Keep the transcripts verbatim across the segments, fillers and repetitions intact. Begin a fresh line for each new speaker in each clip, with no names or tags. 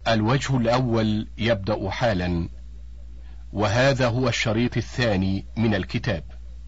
الوجه الأول يبدأ حالا، وهذا هو الشريط الثاني من الكتاب.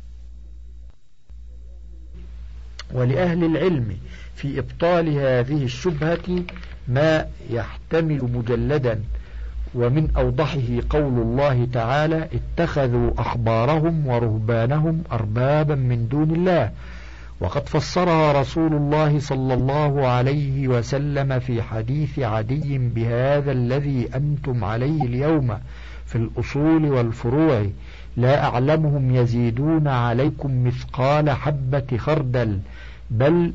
ولأهل العلم في إبطال هذه الشبهة ما يحتمل مجلدا، ومن أوضحه قول الله تعالى: اتخذوا أحبارهم ورهبانهم أربابا من دون الله. وقد فسرها رسول الله صلى الله عليه وسلم في حديث عدي بهذا الذي أنتم عليه اليوم في الأصول والفروع: لا أعلمهم يزيدون عليكم مثقال حبة خردل، بل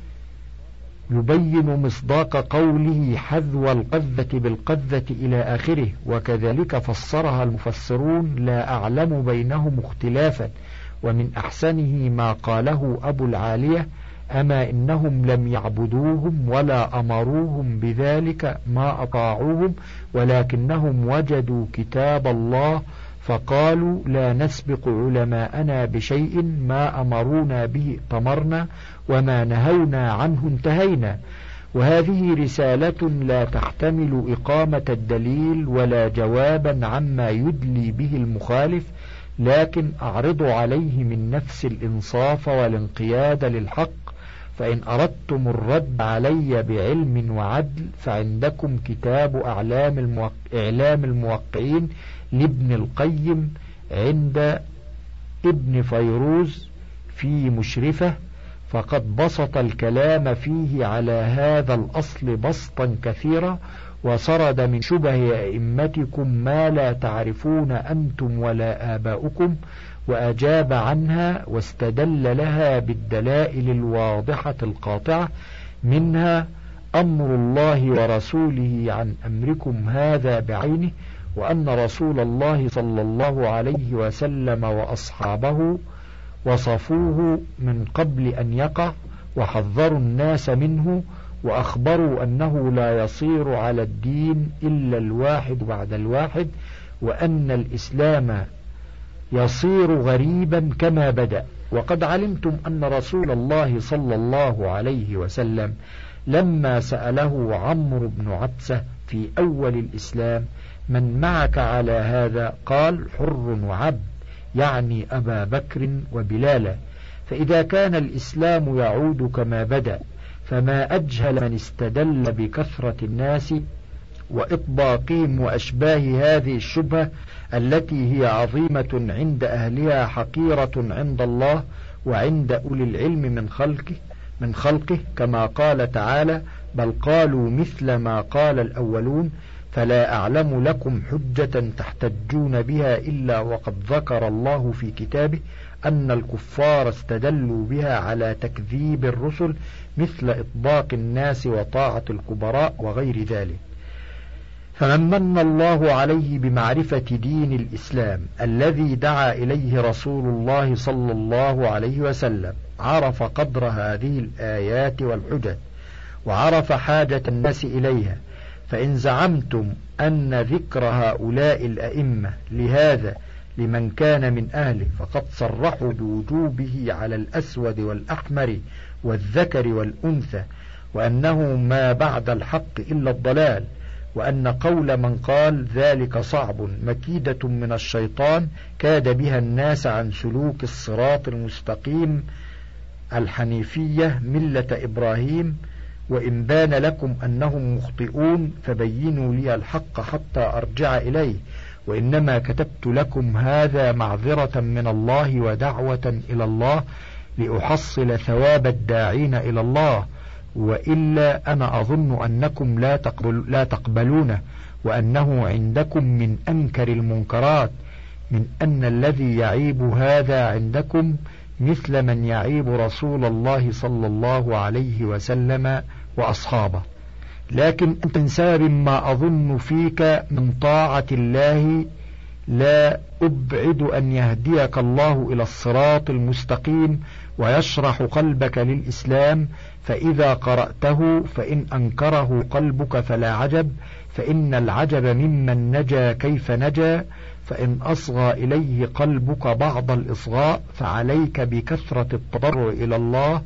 يبين مصداق قوله حذو القذة بالقذة إلى آخره. وكذلك فسرها المفسرون: لا أعلم بينهم اختلافا. ومن أحسنه ما قاله أبو العالية: أما إنهم لم يعبدوهم ولا أمروهم بذلك ما أطاعوهم، ولكنهم وجدوا كتاب الله فقالوا: لا نسبق علماءنا بشيء، ما أمرونا به ائتمرنا وما نهونا عنه انتهينا. وهذه رسالة لا تحتمل إقامة الدليل ولا جوابا عما يدلي به المخالف، لكن أعرض عليه من نفس الإنصاف والانقياد للحق. فإن أردتم الرد علي بعلم وعدل فعندكم كتاب أعلام الموق... إعلام الموقعين لابن القيم عند ابن فيروز في مشرفة، فقد بسط الكلام فيه على هذا الأصل بسطا كثيرا، وسرد من شبه أئمتكم ما لا تعرفون أنتم ولا آباؤكم، وأجاب عنها واستدل لها بالدلائل الواضحة القاطعة، منها أمر الله ورسوله عن أمركم هذا بعينه، وأن رسول الله صلى الله عليه وسلم وأصحابه وصفوه من قبل أن يقع وحذروا الناس منه، وأخبروا أنه لا يصير على الدين إلا الواحد بعد الواحد، وأن الإسلام يصير غريبا كما بدأ. وقد علمتم أن رسول الله صلى الله عليه وسلم لما سأله عمرو بن عبسة في أول الإسلام: من معك على هذا؟ قال: حر وعبد، يعني أبا بكر وبلالا. فإذا كان الإسلام يعود كما بدأ، فما أجهل من استدل بكثرة الناس وإطباقهم وأشباه هذه الشبهة التي هي عظيمة عند أهلها حقيرة عند الله وعند أولي العلم من خلقه من خلقه كما قال تعالى: بل قالوا مثل ما قال الأولون، فلا أعلم لكم حجة تحتجون بها إلا وقد ذكر الله في كتابه أن الكفار استدلوا بها على تكذيب الرسل، مثل إطباق الناس وطاعة الكبراء وغير ذلك. فمن من الله عليه بمعرفة دين الإسلام الذي دعا إليه رسول الله صلى الله عليه وسلم عرف قدر هذه الآيات والحجج، وعرف حاجة الناس إليها. فإن زعمتم أن ذكر هؤلاء الأئمة لهذا لمن كان من أهله، فقد صرحوا بوجوبه على الأسود والأحمر والذكر والأنثى، وأنه ما بعد الحق إلا الضلال، وأن قول من قال ذلك صعب مكيدة من الشيطان كاد بها الناس عن سلوك الصراط المستقيم الحنيفية ملة إبراهيم. وإن بان لكم أنهم مخطئون فبينوا لي الحق حتى أرجع إليه، وإنما كتبت لكم هذا معذرة من الله ودعوة إلى الله لأحصل ثواب الداعين إلى الله، وإلا أنا أظن أنكم لا, تقبل لا تقبلونه، وأنه عندكم من أنكر المنكرات، من أن الذي يعيب هذا عندكم مثل من يعيب رسول الله صلى الله عليه وسلم وأصحابه. لكن أنت من سبب ما أظن فيك من طاعة الله لا أبعد أن يهديك الله إلى الصراط المستقيم ويشرح قلبك للإسلام، فإذا قرأته فإن أنكره قلبك فلا عجب، فإن العجب ممن نجا كيف نجا. فإن أصغى إليه قلبك بعض الإصغاء فعليك بكثرة التضرع إلى الله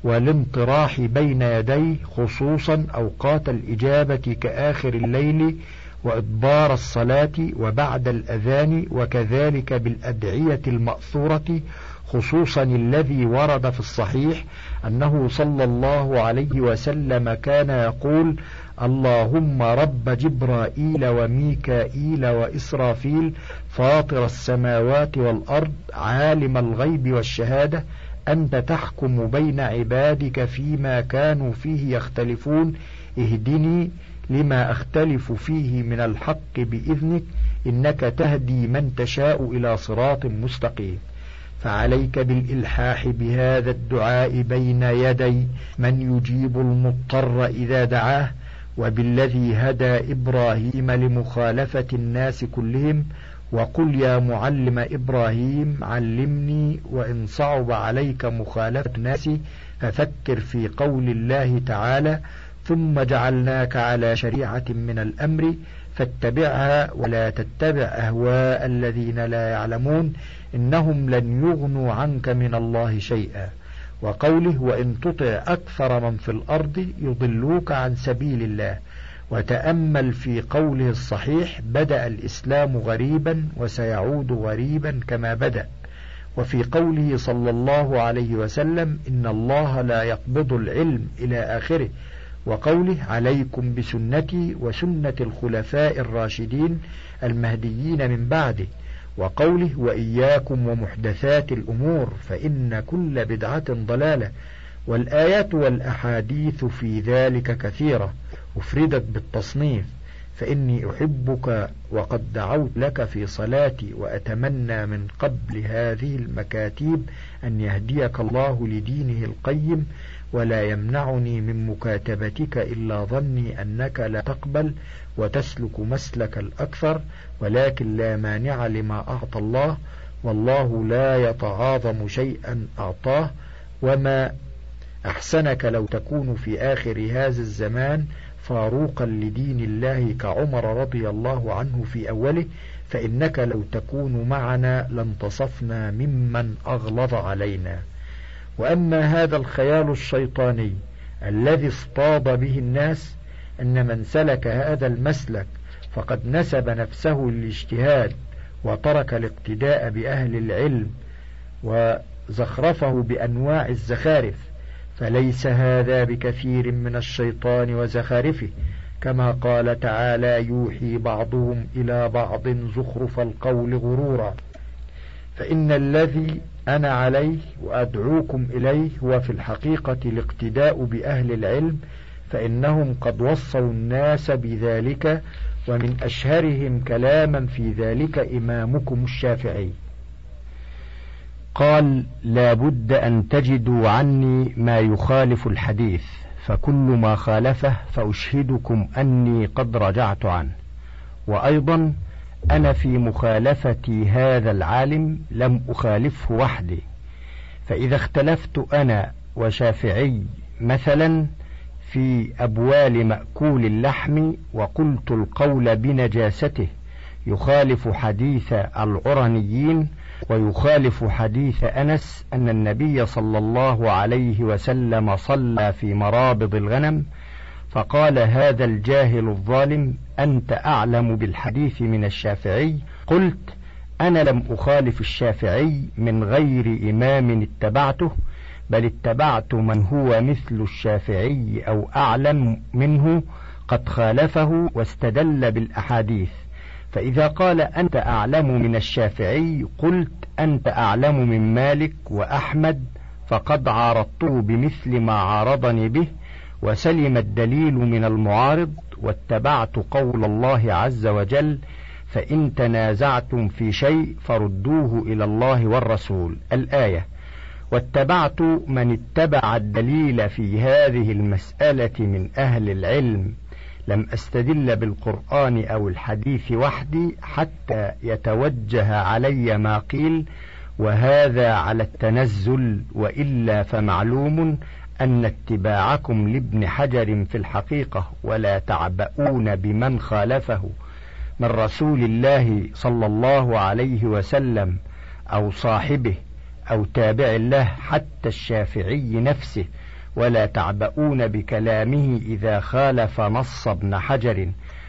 والانطراح بين يديه، خصوصا أوقات الإجابة كآخر الليل وإدبار الصلاة وبعد الأذان، وكذلك بالأدعية المأثورة، خصوصا الذي ورد في الصحيح أنه صلى الله عليه وسلم كان يقول: اللهم رب جبرائيل وميكائيل وإسرافيل فاطر السماوات والأرض عالم الغيب والشهادة، أنت تحكم بين عبادك فيما كانوا فيه يختلفون، اهدني لما أختلف فيه من الحق بإذنك، إنك تهدي من تشاء إلى صراط مستقيم. فعليك بالإلحاح بهذا الدعاء بين يدي من يجيب المضطر إذا دعاه، وبالذي هدى إبراهيم لمخالفة الناس كلهم، وقل يا معلم إبراهيم علمني، وإن صعب عليك مخالفة الناس ففكر في قول الله تعالى: ثم جعلناك على شريعة من الأمر فاتبعها ولا تتبع أهواء الذين لا يعلمون إنهم لن يغنوا عنك من الله شيئا. وقوله: وإن تطع أكثر من في الأرض يضلوك عن سبيل الله. وتأمل في قوله الصحيح: بدأ الإسلام غريبا وسيعود غريبا كما بدأ. وفي قوله صلى الله عليه وسلم: إن الله لا يقبض العلم إلى آخره. وقوله: عليكم بسنتي وسنة الخلفاء الراشدين المهديين من بعده. وقوله: وإياكم ومحدثات الأمور فإن كل بدعة ضلالة. والآيات والأحاديث في ذلك كثيرة أفردت بالتصنيف، فإني أحبك وقد دعوت لك في صلاتي، وأتمنى من قبل هذه المكاتيب أن يهديك الله لدينه القيم، ولا يمنعني من مكاتبتك إلا ظني أنك لا تقبل وتسلك مسلك الأكثر، ولكن لا مانع لما أعطى الله، والله لا يتعاظم شيئا أعطاه. وما أحسنك لو تكون في آخر هذا الزمان فاروقا لدين الله كعمر رضي الله عنه في أوله، فإنك لو تكون معنا لانتصفنا ممن أغلظ علينا. وأما هذا الخيال الشيطاني الذي اصطاد به الناس أن من سلك هذا المسلك فقد نسب نفسه للاجتهاد وترك الاقتداء بأهل العلم وزخرفه بأنواع الزخارف، فليس هذا بكثير من الشيطان وزخارفه، كما قال تعالى: يوحي بعضهم إلى بعض زخرف القول غرورا. فإن الذي أنا عليه وأدعوكم إليه هو في الحقيقة الاقتداء بأهل العلم، فإنهم قد وصوا الناس بذلك، ومن أشهرهم كلاما في ذلك إمامكم الشافعي قال: لا بد أن تجدوا عني ما يخالف الحديث، فكل ما خالفه فأشهدكم أني قد رجعت عنه. وأيضا أنا في مخالفة هذا العالم لم أخالفه وحدي، فإذا اختلفت أنا وشافعي مثلا في أبوال مأكول اللحم وقلت القول بنجاسته يخالف حديث العرنيين ويخالف حديث أنس أن النبي صلى الله عليه وسلم صلى في مرابض الغنم، فقال هذا الجاهل الظالم: أنت أعلم بالحديث من الشافعي. قلت: أنا لم أخالف الشافعي من غير إمام اتبعته، بل اتبعت من هو مثل الشافعي أو أعلم منه قد خالفه واستدل بالأحاديث. فإذا قال أنت أعلم من الشافعي قلت أنت أعلم من مالك وأحمد، فقد عارضته بمثل ما عارضني به، وسلم الدليل من المعارض، واتبعت قول الله عز وجل: فإن تنازعتم في شيء فردوه إلى الله والرسول، الآية. واتبعت من اتبع الدليل في هذه المسألة من أهل العلم، لم أستدل بالقرآن أو الحديث وحدي حتى يتوجه علي ما قيل، وهذا على التنزل، وإلا فمعلوم أن اتباعكم لابن حجر في الحقيقة ولا تعبؤون بمن خالفه من رسول الله صلى الله عليه وسلم أو صاحبه أو تابع له حتى الشافعي نفسه ولا تعبؤون بكلامه إذا خالف نص ابن حجر،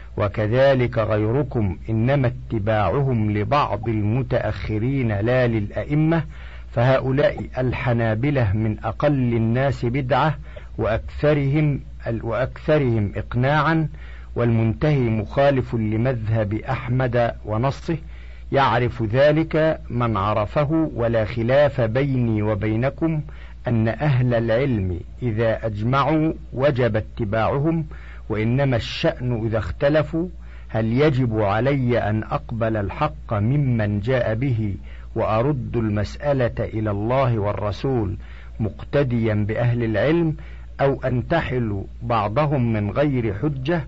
وكذلك غيركم إنما اتباعهم لبعض المتأخرين لا للأئمة، فهؤلاء الحنابلة من أقل الناس بدعة وأكثرهم, وأكثرهم إقناعا، والمنتهي مخالف لمذهب أحمد ونصه، يعرف ذلك من عرفه، ولا خلاف بيني وبينكم أن أهل العلم إذا أجمعوا وجب اتباعهم، وإنما الشأن إذا اختلفوا هل يجب علي أن أقبل الحق ممن جاء به وأرد المسألة إلى الله والرسول مقتديا بأهل العلم، أو أنتحل بعضهم من غير حجة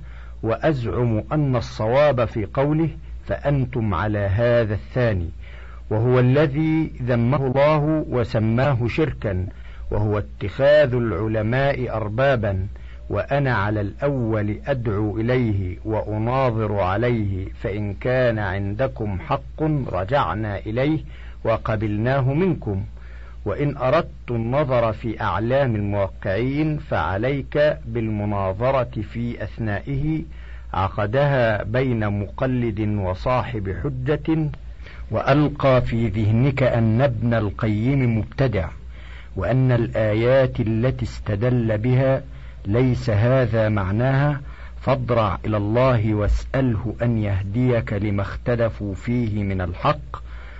وأزعم أن الصواب في قوله فأنتم على هذا الثاني، وهو الذي ذمه الله وسماه شركا، وهو اتخاذ العلماء أربابا، وأنا على الأول أدعو إليه وأناظر عليه، فإن كان عندكم حق رجعنا إليه وقبلناه منكم، وإن أردت النظر في أعلام الموقعين فعليك بالمناظرة في أثنائه، عقدها بين مقلد وصاحب حجة، وألقى في ذهنك أن ابن القيم مبتدع، وأن الآيات التي استدل بها ليس هذا معناها، فاضرع إلى الله واسأله أن يهديك لما اختلفوا فيه من الحق،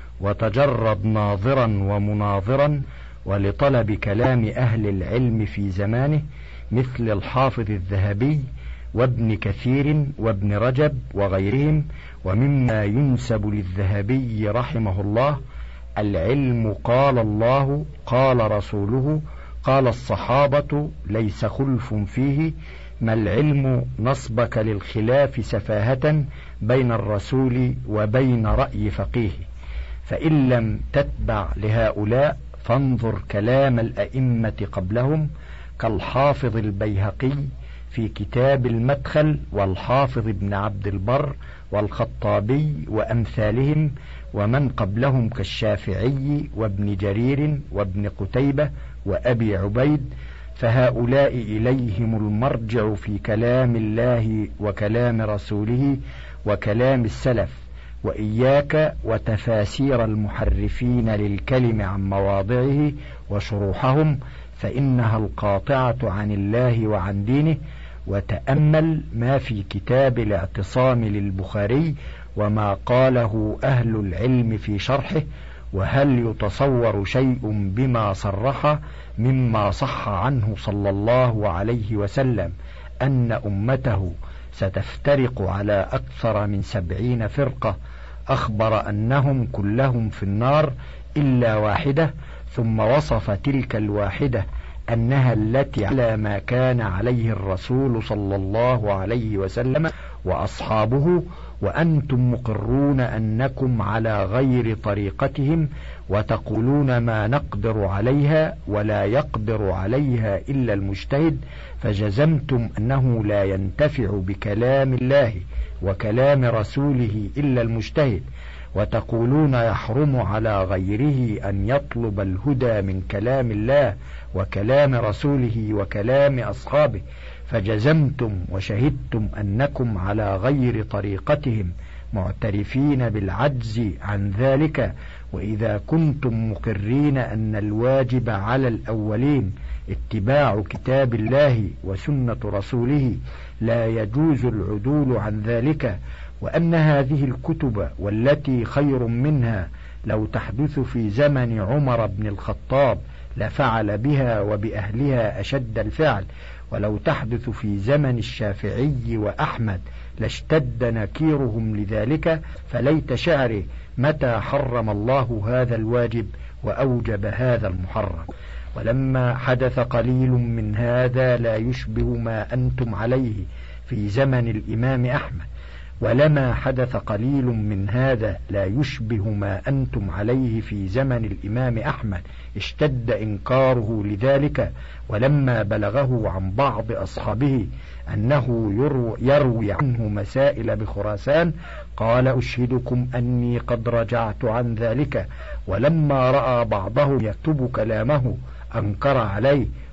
وتجرد ناظرا ومناظرا ولطلب كلام أهل العلم في زمانه، مثل الحافظ الذهبي وابن كثير وابن رجب وغيرهم. ومما ينسب للذهبي رحمه الله: العلم قال الله قال رسوله قال الصحابة ليس خلف فيه، ما العلم نصبك للخلاف سفاهة بين الرسول وبين رأي فقيه. فإن لم تتبع لهؤلاء فانظر كلام الأئمة قبلهم كالحافظ البيهقي في كتاب المدخل، والحافظ ابن عبد البر والخطابي وأمثالهم، ومن قبلهم كالشافعي وابن جرير وابن قتيبة وأبي عبيد، فهؤلاء إليهم المرجع في كلام الله وكلام رسوله وكلام السلف، وإياك وتفاسير المحرفين للكلم عن مواضعه وشروحهم، فإنها القاطعة عن الله وعن دينه. وتأمل ما في كتاب الاعتصام للبخاري وما قاله أهل العلم في شرحه، وهل يتصور شيء بما صرح مما صح عنه صلى الله عليه وسلم أن أمته ستفترق على أكثر من سبعين فرقة، أخبر أنهم كلهم في النار إلا واحدة، ثم وصف تلك الواحدة أنها التي على ما كان عليه الرسول صلى الله عليه وسلم وأصحابه، وأنتم مقرون أنكم على غير طريقتهم، وتقولون ما نقدر عليها ولا يقدر عليها إلا المجتهد، فجزمتم أنه لا ينتفع بكلام الله وكلام رسوله إلا المجتهد، وتقولون يحرم على غيره أن يطلب الهدى من كلام الله وكلام رسوله وكلام أصحابه، فجزمتم وشهدتم أنكم على غير طريقتهم، معترفين بالعجز عن ذلك. وإذا كنتم مقرين أن الواجب على الأولين اتباع كتاب الله وسنة رسوله لا يجوز العدول عن ذلك، وأن هذه الكتب والتي خير منها لو تحدث في زمن عمر بن الخطاب لفعل بها وبأهلها أشد الفعل، ولو تحدث في زمن الشافعي وأحمد لاشتد نكيرهم لذلك، فليت شعره متى حرم الله هذا الواجب وأوجب هذا المحرم. ولما حدث قليل من هذا لا يشبه ما أنتم عليه في زمن الإمام أحمد، ولما حدث قليل من هذا لا يشبه ما أنتم عليه في زمن الإمام أحمد اشتد إنكاره لذلك. ولما بلغه عن بعض أصحابه أنه يروي, يروي عنه مسائل بخراسان قال أشهدكم أني قد رجعت عن ذلك. ولما رأى بعضه يكتب كلامه أنكر عليه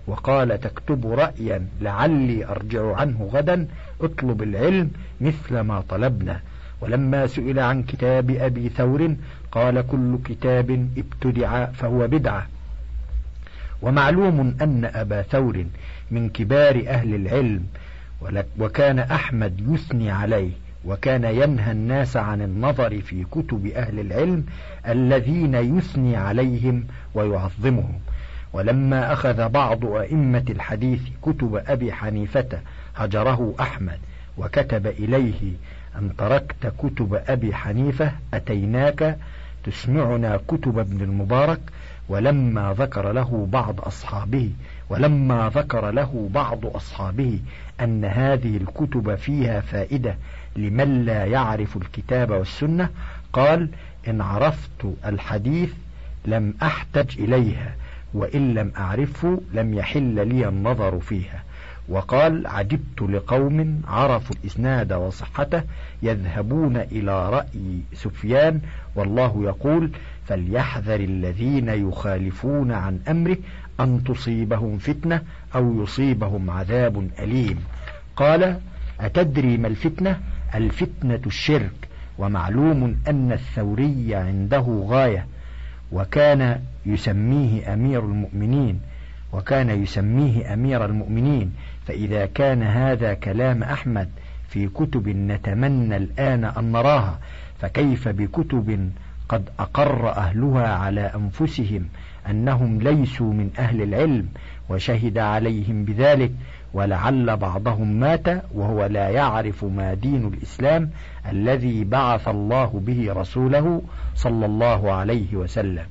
وقال تكتب رأيا لعلي أرجع عنه غدا اطلب العلم مثل ما طلبنا. ولما سئل عن كتاب أبي ثور قال كل كتاب ابتدع فهو بدعة. ومعلوم أن أبا ثور من كبار أهل العلم، وكان أحمد يثني عليه، وكان ينهى الناس عن النظر في كتب أهل العلم الذين يثني عليهم ويعظمهم. ولما أخذ بعض أئمة الحديث كتب أبي حنيفة هجره أحمد وكتب إليه أن تركت كتب أبي حنيفة أتيناك تسمعنا كتب ابن المبارك. ولما ذكر له بعض أصحابه ولما ذكر له بعض أصحابه أن هذه الكتب فيها فائدة لمن لا يعرف الكتاب والسنة قال إن عرفت الحديث لم أحتج إليها، وإن لم أعرفه لم يحل لي النظر فيها. وقال عجبت لقوم عرفوا الإسناد وصحته يذهبون إلى رأي سفيان والله يقول فليحذر الذين يخالفون عن أمره أن تصيبهم فتنة أو يصيبهم عذاب أليم. قال أتدري ما الفتنة؟ الفتنة الشرك. ومعلوم أن الثوري عنده غاية، وكان يسميه أمير المؤمنين وكان يسميه أمير المؤمنين فإذا كان هذا كلام أحمد في كتب نتمنى الآن أن نراها، فكيف بكتب قد أقر أهلها على أنفسهم أنهم ليسوا من أهل العلم وشهد عليهم بذلك، ولعل بعضهم مات وهو لا يعرف ما دين الإسلام الذي بعث الله به رسوله صلى الله عليه وسلم.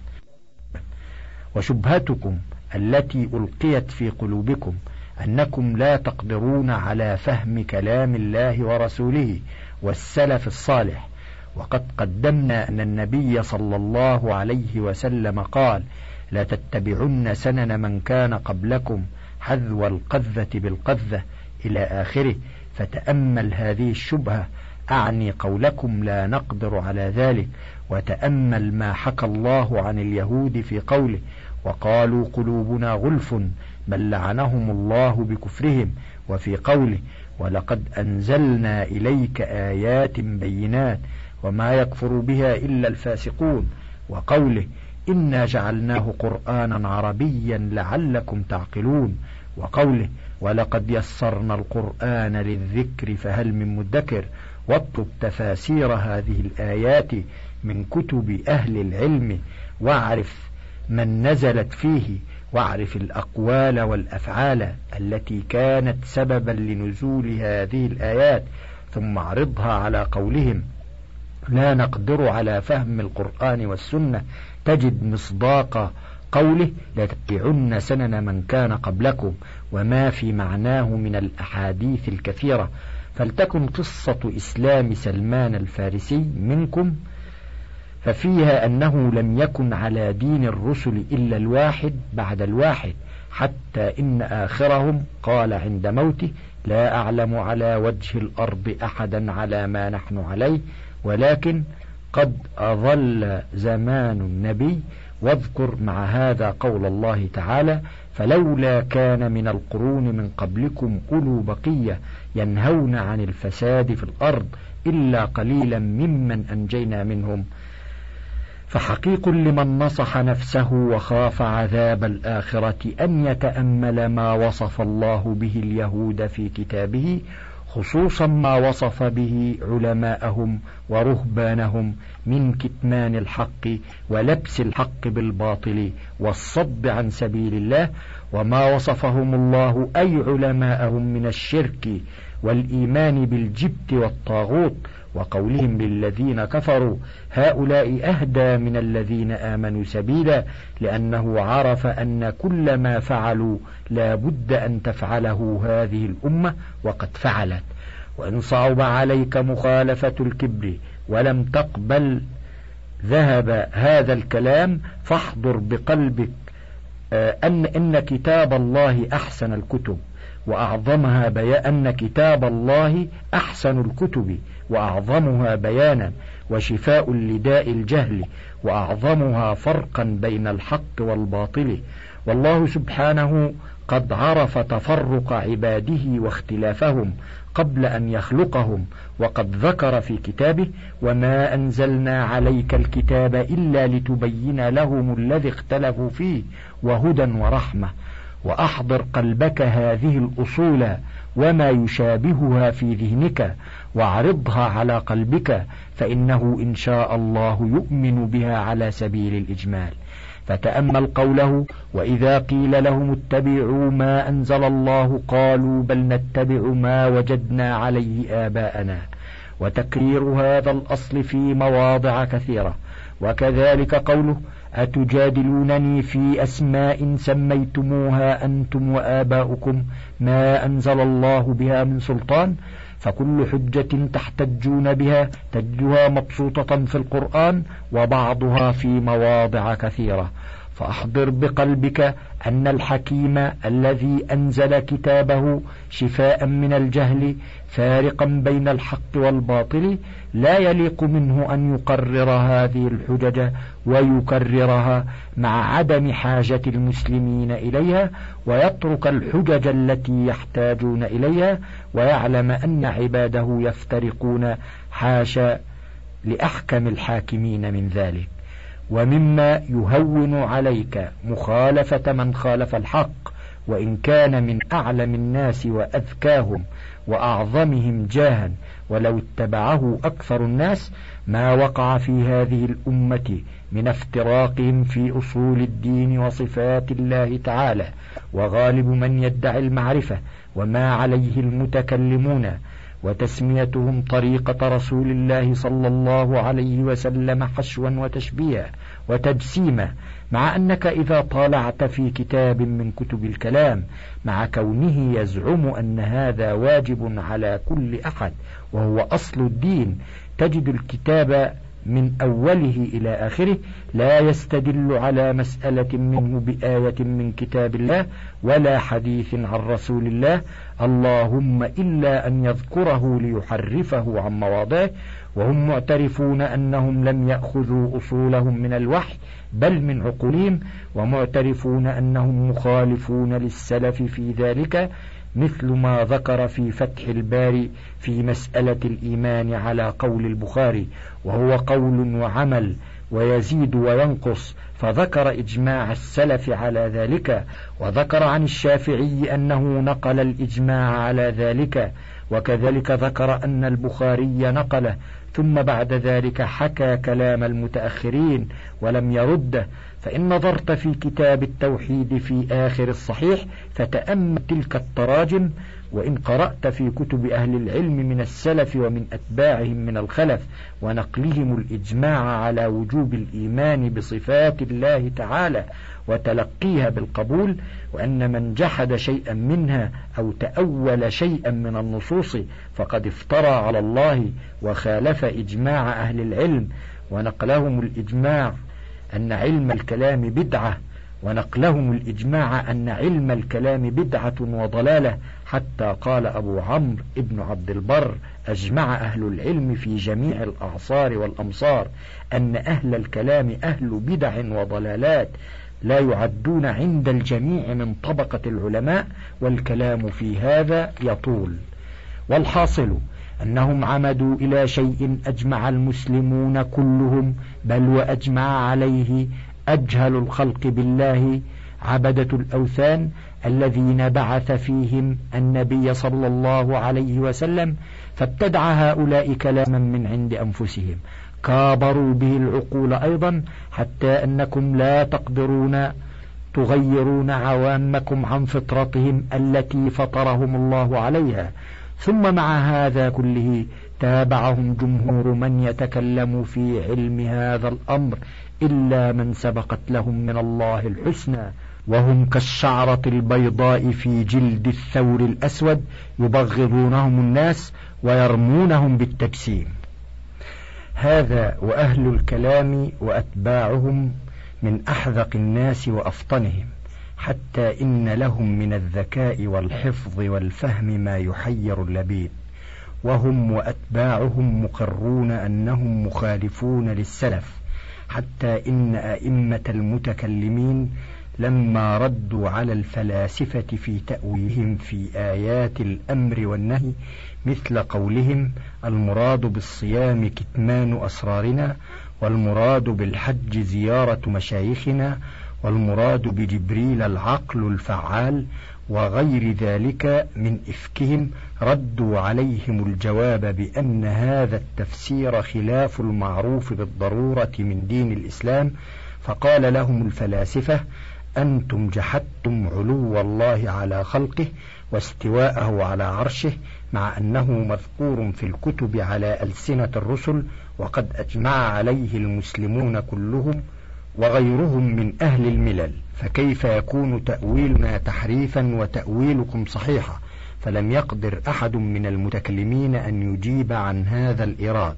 وشبهتكم التي ألقيت في قلوبكم أنكم لا تقدرون على فهم كلام الله ورسوله والسلف الصالح، وقد قدمنا أن النبي صلى الله عليه وسلم قال لا تتبعن سنن من كان قبلكم حذو القذة بالقذة إلى آخره. فتأمل هذه الشبهة، أعني قولكم لا نقدر على ذلك، وتأمل ما حكى الله عن اليهود في قوله وقالوا قلوبنا غلف بل لعنهم الله بكفرهم، وفي قوله ولقد أنزلنا إليك آيات بينات وما يكفر بها إلا الفاسقون، وقوله إنا جعلناه قرآنا عربيا لعلكم تعقلون، وقوله ولقد يسرنا القرآن للذكر فهل من مدكر. واطلب تفاسير هذه الآيات من كتب أهل العلم واعرف من نزلت فيه، واعرف الأقوال والأفعال التي كانت سببا لنزول هذه الآيات، ثم اعرضها على قولهم لا نقدر على فهم القرآن والسنة، تجد مصداق قوله لتتبعن سنن من كان قبلكم وما في معناه من الأحاديث الكثيرة. فلتكن قصة إسلام سلمان الفارسي منكم ففيها أنه لم يكن على دين الرسل إلا الواحد بعد الواحد، حتى إن آخرهم قال عند موته لا أعلم على وجه الأرض أحدا على ما نحن عليه، ولكن قد أظل زمان النبي. واذكر مع هذا قول الله تعالى فلولا كان من القرون من قبلكم أولو بقية ينهون عن الفساد في الأرض إلا قليلا ممن أنجينا منهم. فحقيق لمن نصح نفسه وخاف عذاب الآخرة أن يتأمل ما وصف الله به اليهود في كتابه، خصوصا ما وصف به علماءهم ورهبانهم من كتمان الحق ولبس الحق بالباطل والصد عن سبيل الله، وما وصفهم الله أي علماءهم من الشرك والإيمان بالجبت والطاغوت، وقولهم للذين كفروا هؤلاء أهدى من الذين آمنوا سبيلا، لأنه عرف أن كل ما فعلوا لا بد أن تفعله هذه الأمة وقد فعلت. وإن صعب عليك مخالفة الكبر ولم تقبل ذهب هذا الكلام فاحضر بقلبك أن إن كتاب الله أحسن الكتب وأعظمها بيان، كتاب الله أحسن الكتب وأعظمها بيانا وشفاء لداء الجهل وأعظمها فرقا بين الحق والباطل. والله سبحانه قد عرف تفرق عباده واختلافهم قبل أن يخلقهم، وقد ذكر في كتابه: وما أنزلنا عليك الكتاب إلا لتبين لهم الذي اختلفوا فيه وهدى ورحمة. وأحضر قلبك هذه الأصول وما يشابهها في ذهنك واعرضها على قلبك، فإنه إن شاء الله يؤمن بها على سبيل الإجمال. فتأمل قوله: وإذا قيل لهم اتبعوا ما أنزل الله قالوا بل نتبع ما وجدنا عليه آباءنا، وتكرير هذا الأصل في مواضع كثيرة. وكذلك قوله: أتجادلونني في أسماء سميتموها أنتم وآباؤكم ما أنزل الله بها من سلطان. فكل حجة تحتجون بها تجدها مبسوطة في القرآن وبعضها في مواضع كثيرة. فأحضر بقلبك أن الحكيم الذي أنزل كتابه شفاء من الجهل فارقا بين الحق والباطل لا يليق منه أن يقرر هذه الحجج ويكررها مع عدم حاجة المسلمين إليها، ويترك الحجج التي يحتاجون إليها، ويعلم أن عباده يفترقون حاشا لأحكم الحاكمين من ذلك. ومما يهون عليك مخالفة من خالف الحق وإن كان من أعلم الناس وأذكاهم وأعظمهم جاها، ولو اتبعه أكثر الناس ما وقع في هذه الأمة من افتراقهم في أصول الدين وصفات الله تعالى. وغالب من يدعي المعرفة وما عليه المتكلمون وتسميتهم طريقة رسول الله صلى الله عليه وسلم حشوا وتشبيها وتجسيما، مع أنك إذا طالعت في كتاب من كتب الكلام مع كونه يزعم أن هذا واجب على كل أحد وهو أصل الدين تجد الكتاب من أوله إلى آخره لا يستدل على مسألة منه بآية من كتاب الله ولا حديث عن رسول الله، اللهم إلا أن يذكره ليحرفه عن مواضعه، وهم معترفون أنهم لم يأخذوا أصولهم من الوحي بل من عقولهم، ومعترفون أنهم مخالفون للسلف في ذلك، مثل ما ذكر في فتح الباري في مسألة الإيمان على قول البخاري، وهو قول وعمل ويزيد وينقص، فذكر إجماع السلف على ذلك، وذكر عن الشافعي أنه نقل الإجماع على ذلك، وكذلك ذكر أن البخاري نقله، ثم بعد ذلك حكى كلام المتأخرين ولم يرده. فإن نظرت في كتاب التوحيد في آخر الصحيح فتأمل تلك التراجم، وإن قرأت في كتب أهل العلم من السلف ومن أتباعهم من الخلف ونقلهم الإجماع على وجوب الإيمان بصفات الله تعالى وتلقيها بالقبول، وأن من جحد شيئا منها أو تأول شيئا من النصوص فقد افترى على الله وخالف إجماع أهل العلم، ونقلهم الإجماع أن علم الكلام بدعة ونقلهم الإجماع أن علم الكلام بدعة وضلالة، حتى قال أبو عمرو ابن عبد البر: أجمع أهل العلم في جميع الأعصار والأمصار أن أهل الكلام أهل بدع وضلالات لا يعدون عند الجميع من طبقة العلماء، والكلام في هذا يطول. والحاصل أنهم عمدوا إلى شيء أجمع المسلمون كلهم، بل وأجمع عليه أجهل الخلق بالله عبدة الأوثان الذين بعث فيهم النبي صلى الله عليه وسلم، فابتدع هؤلاء كلاما من عند أنفسهم كابروا به العقول أيضا، حتى أنكم لا تقدرون تغيرون عوامكم عن فطرتهم التي فطرهم الله عليها. ثم مع هذا كله تابعهم جمهور من يتكلم في علم هذا الأمر إلا من سبقت لهم من الله الحسنى، وهم كالشعرة البيضاء في جلد الثور الأسود يبغضونهم الناس ويرمونهم بالتجسيم. هذا وأهل الكلام وأتباعهم من أحذق الناس وأفطنهم، حتى إن لهم من الذكاء والحفظ والفهم ما يحير اللبيب، وهم وأتباعهم مقرون أنهم مخالفون للسلف، حتى إن أئمة المتكلمين لما ردوا على الفلاسفة في تأويلهم في آيات الأمر والنهي، مثل قولهم: المراد بالصيام كتمان أسرارنا، والمراد بالحج زيارة مشايخنا، والمراد بجبريل العقل الفعال، وغير ذلك من إفكهم، ردوا عليهم الجواب بأن هذا التفسير خلاف المعروف بالضرورة من دين الإسلام. فقال لهم الفلاسفة: أنتم جحدتم علو الله على خلقه واستواءه على عرشه، مع أنه مذكور في الكتب على ألسنة الرسل، وقد أجمع عليه المسلمون كلهم وغيرهم من أهل الملل، فكيف يكون تأويلنا تحريفا وتأويلكم صحيحا؟ فلم يقدر أحد من المتكلمين أن يجيب عن هذا الإيراد.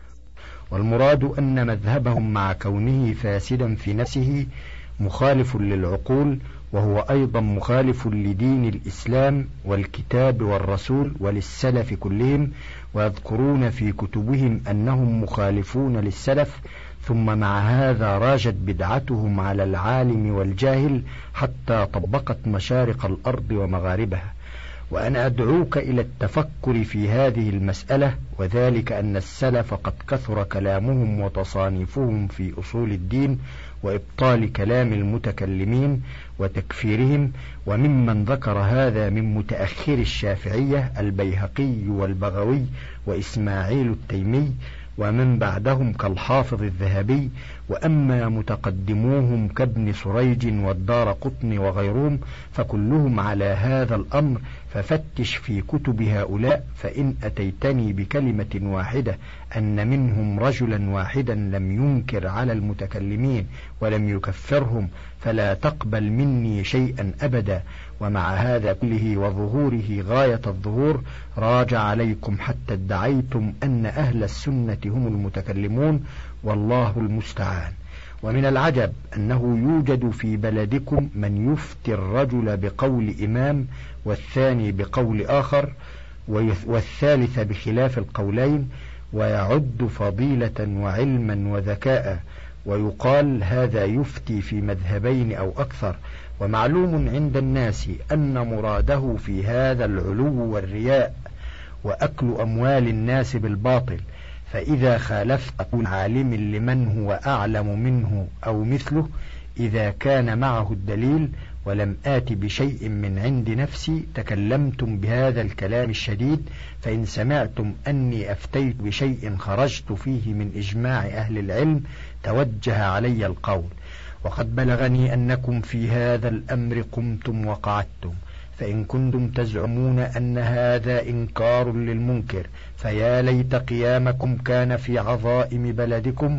والمراد أن مذهبهم مع كونه فاسدا في نفسه مخالف للعقول، وهو أيضا مخالف لدين الإسلام والكتاب والرسول وللسلف كلهم، ويذكرون في كتبهم أنهم مخالفون للسلف، ثم مع هذا راجت بدعتهم على العالم والجاهل حتى طبقت مشارق الأرض ومغاربها. وأنا أدعوك إلى التفكر في هذه المسألة، وذلك أن السلف قد كثر كلامهم وتصانيفهم في أصول الدين وإبطال كلام المتكلمين وتكفيرهم، وممن ذكر هذا من متأخر الشافعية البيهقي والبغوي وإسماعيل التيمي، ومن بعدهم كالحافظ الذهبي. وأما متقدموهم كابن سريج والدار قطن وغيرهم فكلهم على هذا الأمر، ففتش في كتب هؤلاء، فإن أتيتني بكلمة واحدة أن منهم رجلا واحدا لم ينكر على المتكلمين ولم يكفرهم فلا تقبل مني شيئا أبدا. ومع هذا كله وظهوره غاية الظهور راجع عليكم حتى ادعيتم أن أهل السنة هم المتكلمون، والله المستعان. ومن العجب أنه يوجد في بلدكم من يفتي الرجل بقول إمام والثاني بقول آخر والثالث بخلاف القولين، ويعد فضيلة وعلما وذكاء، ويقال هذا يفتي في مذهبين أو أكثر. ومعلوم عند الناس أن مراده في هذا العلو والرياء وأكل أموال الناس بالباطل، فإذا خالفت عالم لمن هو أعلم منه أو مثله، إذا كان معه الدليل ولم آت بشيء من عند نفسي، تكلمتم بهذا الكلام الشديد. فإن سمعتم أني أفتيت بشيء خرجت فيه من إجماع أهل العلم توجه علي القول. وقد بلغني أنكم في هذا الأمر قمتم وقعدتم، فإن كنتم تزعمون أن هذا إنكار للمنكر، فيا ليت قيامكم كان في عظائم بلدكم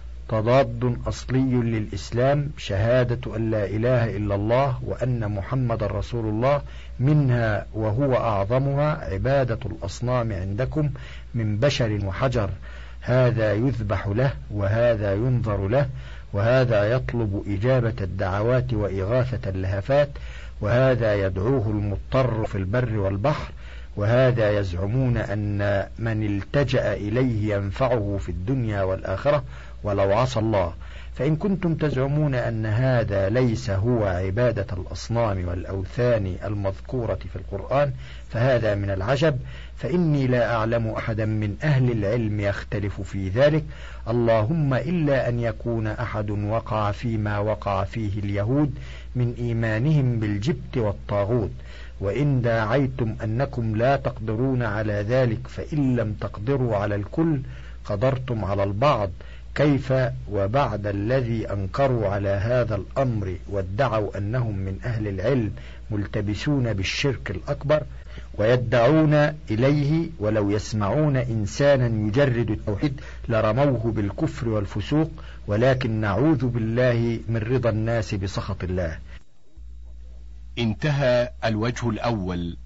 تضاد أصلي للإسلام، شهادة أن لا إله إلا الله وأن محمد رسول الله، منها وهو أعظمها عبادة الأصنام عندكم من بشر وحجر، هذا يذبح له وهذا ينظر له، وهذا يطلب إجابة الدعوات وإغاثة اللهفات، وهذا يدعوه المضطر في البر والبحر، وهذا يزعمون أن من التجأ إليه ينفعه في الدنيا والآخرة ولو عصى الله. فإن كنتم تزعمون أن هذا ليس هو عبادة الأصنام والأوثان المذكورة في القرآن فهذا من العجب، فإني لا أعلم أحدا من أهل العلم يختلف في ذلك، اللهم إلا أن يكون أحد وقع فيما وقع فيه اليهود من إيمانهم بالجبت والطاغوت. وإن داعيتم أنكم لا تقدرون على ذلك، فإن لم تقدروا على الكل قدرتم على البعض، كيف وبعد الذي أنكروا على هذا الأمر وادعوا أنهم من أهل العلم ملتبسون بالشرك الأكبر ويدعون إليه، ولو يسمعون إنسانا يجرد التوحيد لرموه بالكفر والفسوق، ولكن نعوذ بالله من رضا الناس بسخط الله.
انتهى الوجه الأول